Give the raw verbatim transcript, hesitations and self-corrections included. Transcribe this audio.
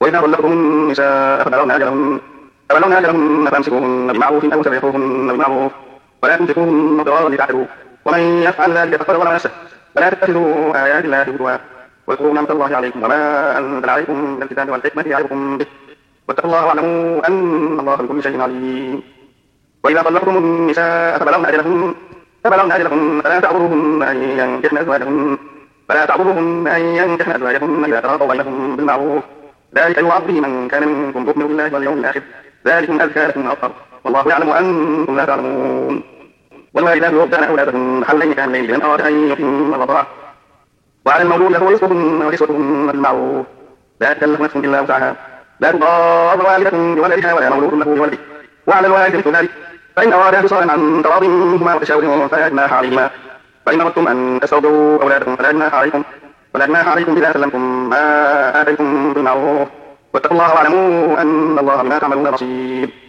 وإذا طلقتم النساء فبلغن أجلهن فبلغن أجلهن فأمسكوهن بمعروف أو سرحوهن بمعروف ولا تمسكوهن ضرارا لتعتدوا ومن يفعل ذلك فقد ظلم نفسه فلا تتخذوا آيات الله هزوا واذكروا نعمة الله عليكم وما أنزل عليكم من الكتاب والحكمة يعظكم به واتقوا الله واعلموا أن الله بكل شيء عليم. وإذا طلقتم النساء فبلغن أجلهن فبلغن أجلهن فلا تعذروهن أن ينكحن أزواجهن فلا تعذروهن أن ينكحن أزواجهن إذا تراضوا بينهم بالمعروف ذلك يوعظ به من كان منكم يؤمن بالله واليوم الآخر ذلكم أزكى لكم وأطهر والله يعلم وأنتم لا تعلمون. والوالدات يرضعن أولادهن حولين كاملين لمن أراد أن يتم الرضاعة وعلى المولود له رزقهن وكسوتهن بالمعروف لا تكلف نفس إلا وسعها لا تضار والدة بولدها ولا مولود له بولده وعلى الوالد مثل ذلك فإن أرادا فصالا عن تراض منهما وتشاور فلا جناح عليهما فإن أردتم أن تسترضعوا أولادكم فلا جناح عليكم ولا جناح عليكم إذا سلمتم ما آتيتم بالمعروف واتقوا الله واعلموا أن الله بما تعملون بصير.